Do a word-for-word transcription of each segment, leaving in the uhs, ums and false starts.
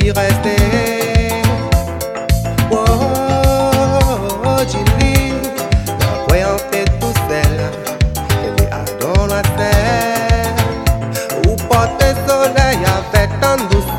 y rester. Oh, oh, oh, Julie, la voyant fait tout seul, elle est à dans la terre, où porte le soleil avec tant de douceur.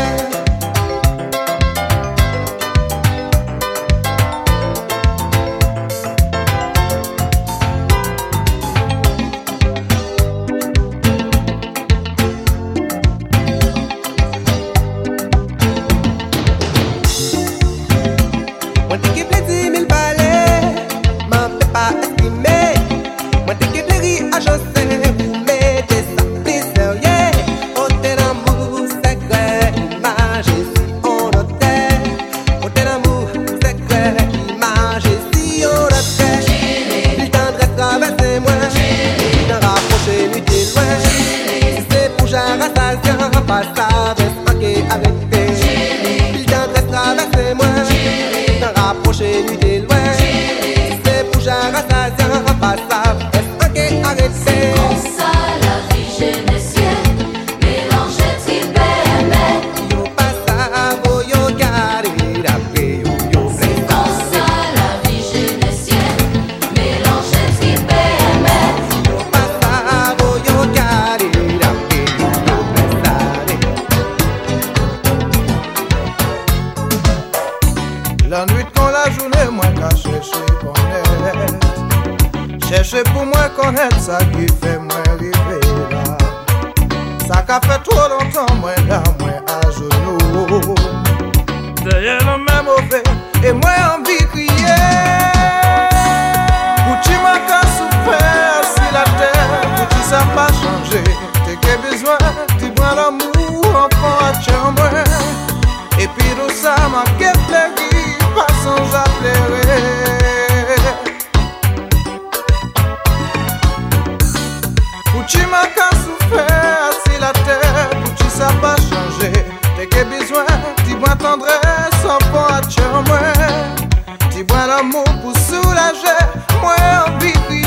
Moi t'es qui plaît dix mille balais, m'en fais pas estimer. Moi t'es qui plaît rire à José, vous mettez ça plus sérieux. Oh t'es l'amour secret, image si on notait. Oh t'es l'amour secret, image si on notait. Plus tendresse traversez-moi, plus t'en rapprocher lui t'es loin. Si c'est pour j'arrête à rien, pas ça, reste pas qu'à arrêter. Plus tendresse traversez-moi, rapprocher lui de loin. Si c'est pour j'arrassasia, pas ça, est-ce que arrêter? Comme ça la vie génésienne, mélanger tibet. Yo pas ça, oh yo garder d'après yo yo plein. Comme ça la vie génésienne, mélanger tibet. Yo pas ça, oh yo garder d'après yo yo plein. La nuit quand la journée, moi qu'à chercher connaître. Chercher pour moi connaître ça qui fait moi arriver là. Ça qu'a fait trop longtemps, moi là, moi à genoux. Derrière le même mauvais, et moi envie crier. Pour tu m'as qu'à souffrir si la terre, pour tu ça pas changé. T'es que besoin, tu prends l'amour, enfant à chambre. Et puis tout ça m'a guetté, pas sans j'appellerai. Pour tu m'as qu'à souffrir si la terre, pour tu ça pas changé. T'es que besoin, tu bois tendresse, enfant à tuer moi. Tu bois l'amour pour soulager, moi envie de crier.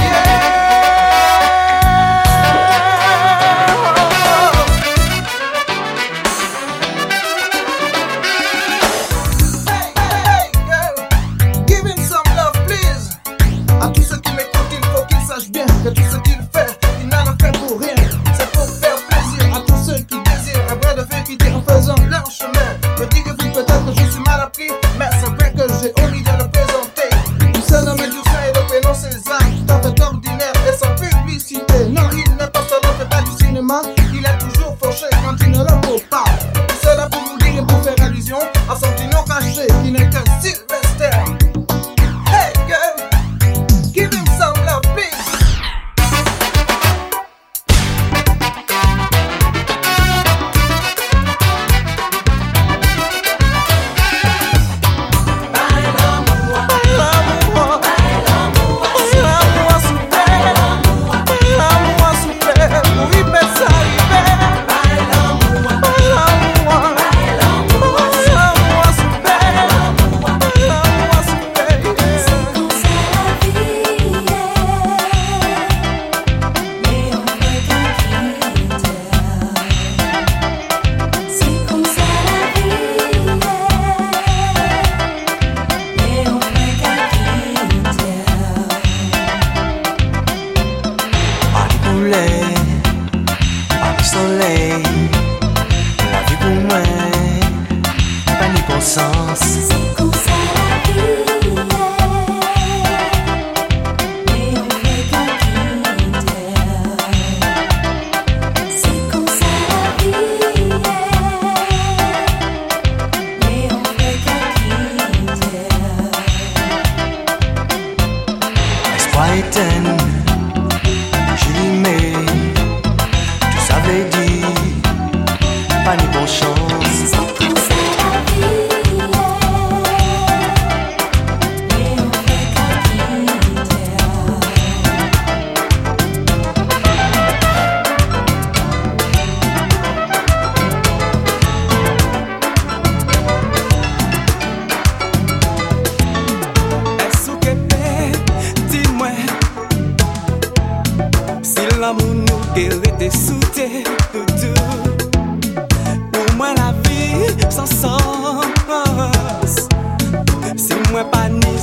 Que tout ce qu'il fait, il n'en a fait pour rien. C'est pour faire plaisir à tous ceux qui désirent un vrai de vérité en faisant leur chemin. Me dis que vous peut-être que je suis mal appris, mais c'est vrai que j'ai envie de le présenter. Tout ça dans mes douceurs et le prénom César, tout à fait ordinaire et sans publicité. Non, il n'est pas seulement fait pas du cinéma, il est toujours fauché quand il ne le faut pas. Tout cela pour nous dire et pour faire allusion à son petit nom caché qui n'est que Sylvester. Hey girl, give him some love please. Soleil, la vie pour moi, pas ni bon sens. C'est comme ça la vie, mais on fait qu'à quitter. C'est comme ça la vie, mais on fait qu'à quitter. Espoir éteint, je l'y mets. Ça veut dire pas ni bonne chance. C'est comme ça la vie, mais on fait qu'à quitter. Est-ce que dis-moi si l'amour nous guérit des sous-tes, pour moi la vie sans sens.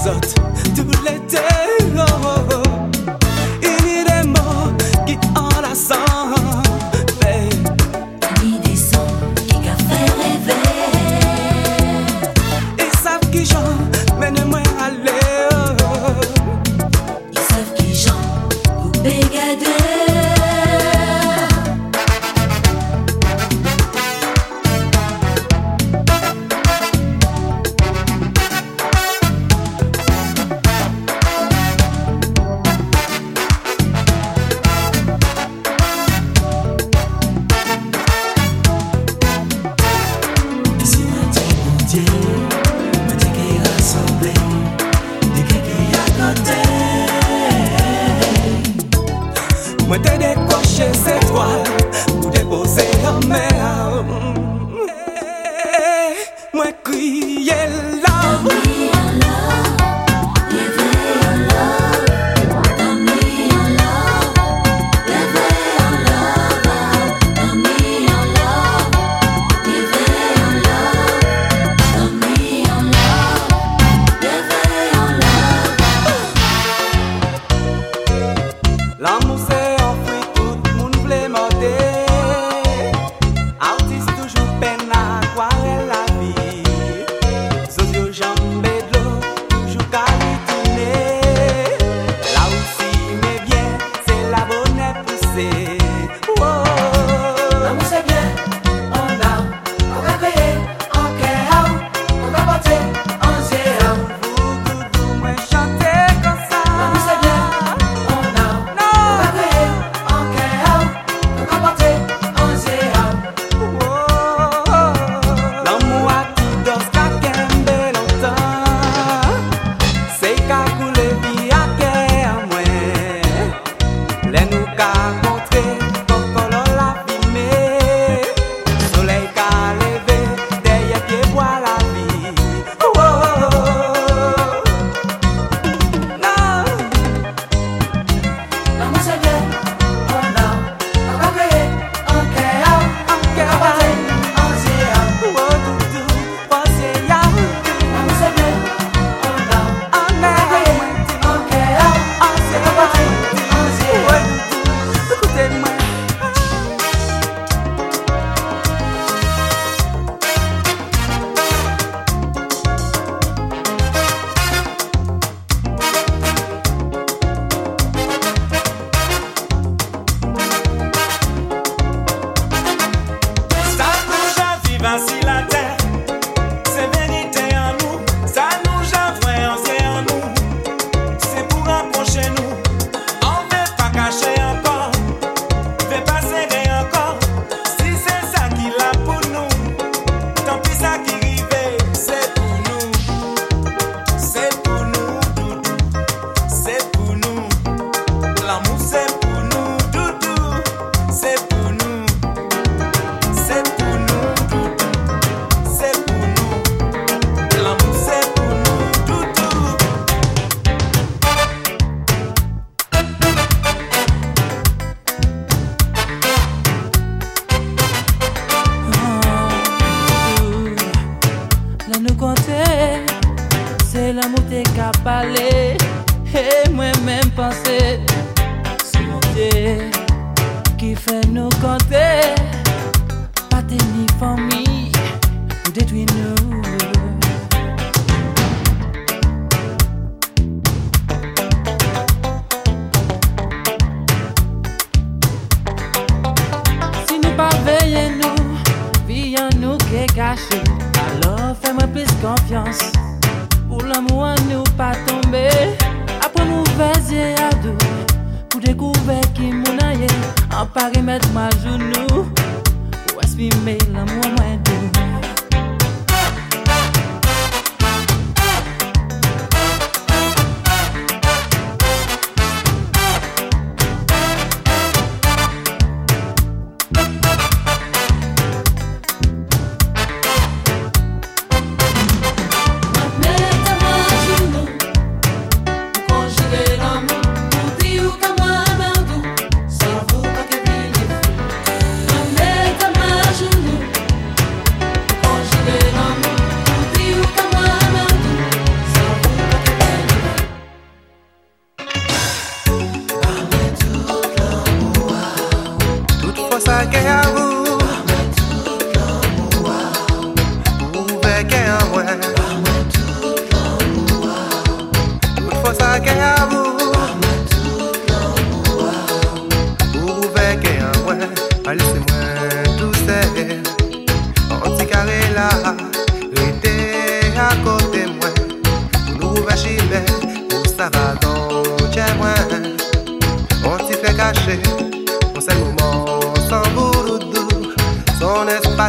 autres tout l'été. Oh, oh, oh. Il y a des mots qui enlacent. Il y a des sons qui qu'a fait rêver. Ils savent qui j'en mène-moi aller. Oh, oh. Ils savent qui j'en vous bégader. Moi t'ai décoché ces toiles pour déposer en mer. Moi crier là. L'amour c'est un fruit, tout le monde voulait morder. Artiste toujours peine à croire la vie. Socio jambes de l'eau, toujours qu'à lui tourner. Là aussi mais bien, c'est la bonne poussée. Oh. L'amour c'est bien, on a, on va créer, on crée, on va porter, on zéro. Vous, doudou, moi chanter comme ça. L'amour c'est bien, on a, on va créer, on crée, on va porter, on zéro. L'amour a tout dans ce qu'a kembe longtemps. C'est qu'a coulé vie à guerre moins. Les nous qu'a montré coco la fumée. Soleil qu'a levé derrière pied bois la vie. Oh, oh, oh. Non. L'amour c'est bien, on a, on va créer, on crée, on va porter, on zéro. Oh, doudou, pensez y'a L'amour c'est bien, on a, un on va créer, on crée, on va porter, on zéro. écoutez-moi. Ça nous a vivant si la terre, c'est vérité en nous. Ça nous a influencé en nous. C'est pour rapprocher nous. On veut pas cacher encore, veut pas serrer encore. Si c'est ça qui l'a pour nous, tant pis ça qui arrive, c'est pour nous. C'est pour nous, doudou. C'est pour nous. L'amour c'est pour nous, doudou. C'est pour nous. C'est pour nous, doudou. C'est pour nous. L'amour c'est pour nous, doudou. Là nous compter, c'est l'amour t'es qu'à parler. Et moi-même penser, c'est mon Dieu qui fait nous compter. Pas tes ni famille, ou détruire nous. Si nous pas veillons nous, vie en nous qui est cachée. Alors fais-moi plus confiance. Pour l'amour à nous pas tomber. Après nous yeux à deux. Pour découvrir qui mon aïe. En Paris mettre ma genou. Pour exprimer l'amour moins doux. Genou,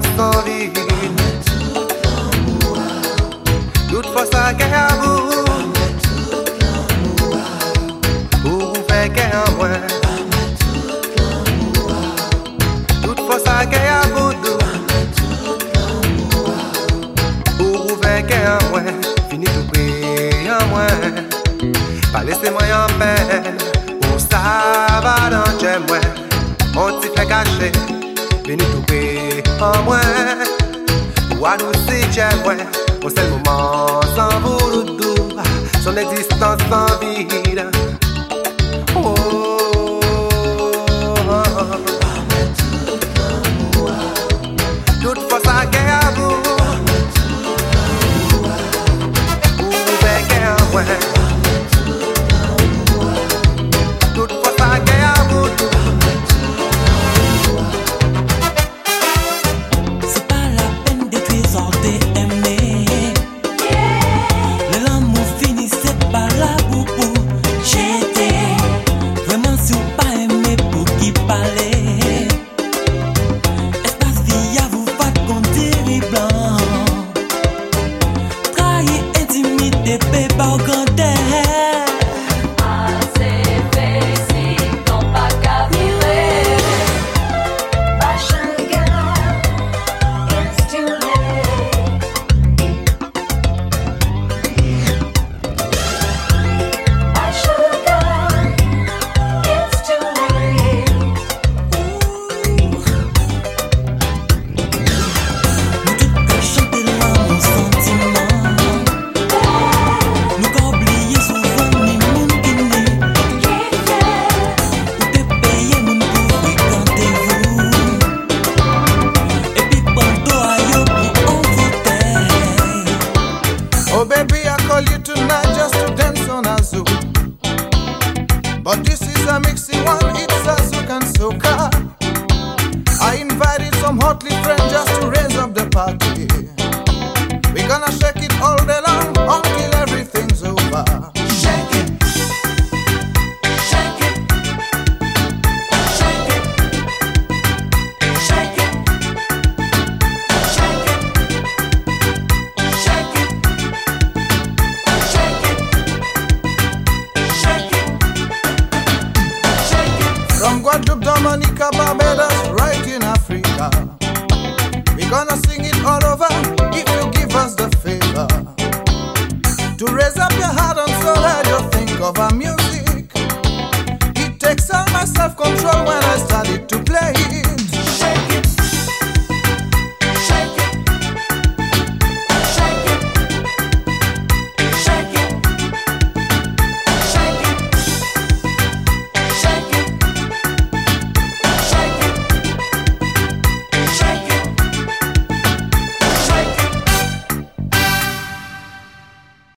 pas sans vie. Toute force à guerre à vous. Pour vous faire guerre à moi. Toute force à guerre à vous. Pour vous faire guerre à moi. Fini tout près à moi. Pas laissez-moi en peine. Pour ça va dans j'aime moi. On t'y fait cacher. Veni tout près en moi. Pour à nous si j'aime moi. Au seul moment sans vous doux, son existence sans vide. Oh, oh, oh. Toute force à guerre à vous. Vous faites guerre à moi. Toute force à guerre à vous. C'est pas la peine d'être exalté, aimé. Le l'amour finissait par la boubou. J'étais vraiment si ou pas aimé pour qui parler. Espace vie à vous pas qu'on dirait blanc. Trahir, intimité, bébé au grand air. Assez facile, non pas qu'à virer. My sugar, it's too late. My sugar, it's too late. Nous tout qu'à chanter l'amour sentiment. Nous qu'à oublier souvent ni moun qui n'est. Ou te payer moun pour fréquenter vous. Et puis panto a yo pour en fauteuil. Oh baby, I call you tonight just to dance on a zouk. But this is a mixy one, it's a zouk and soca. I invited some hotly friends just to raise up the party. We're gonna shake it all day long until everything's over. Shake it, shake it, shake it, shake it, shake it, shake it, shake it, shake it, shake it. From Guadeloupe, Dominica, Barbados, right in Africa. We're gonna sing it all over if you give us the favor. To raise up your heart and soul, and you think of our music.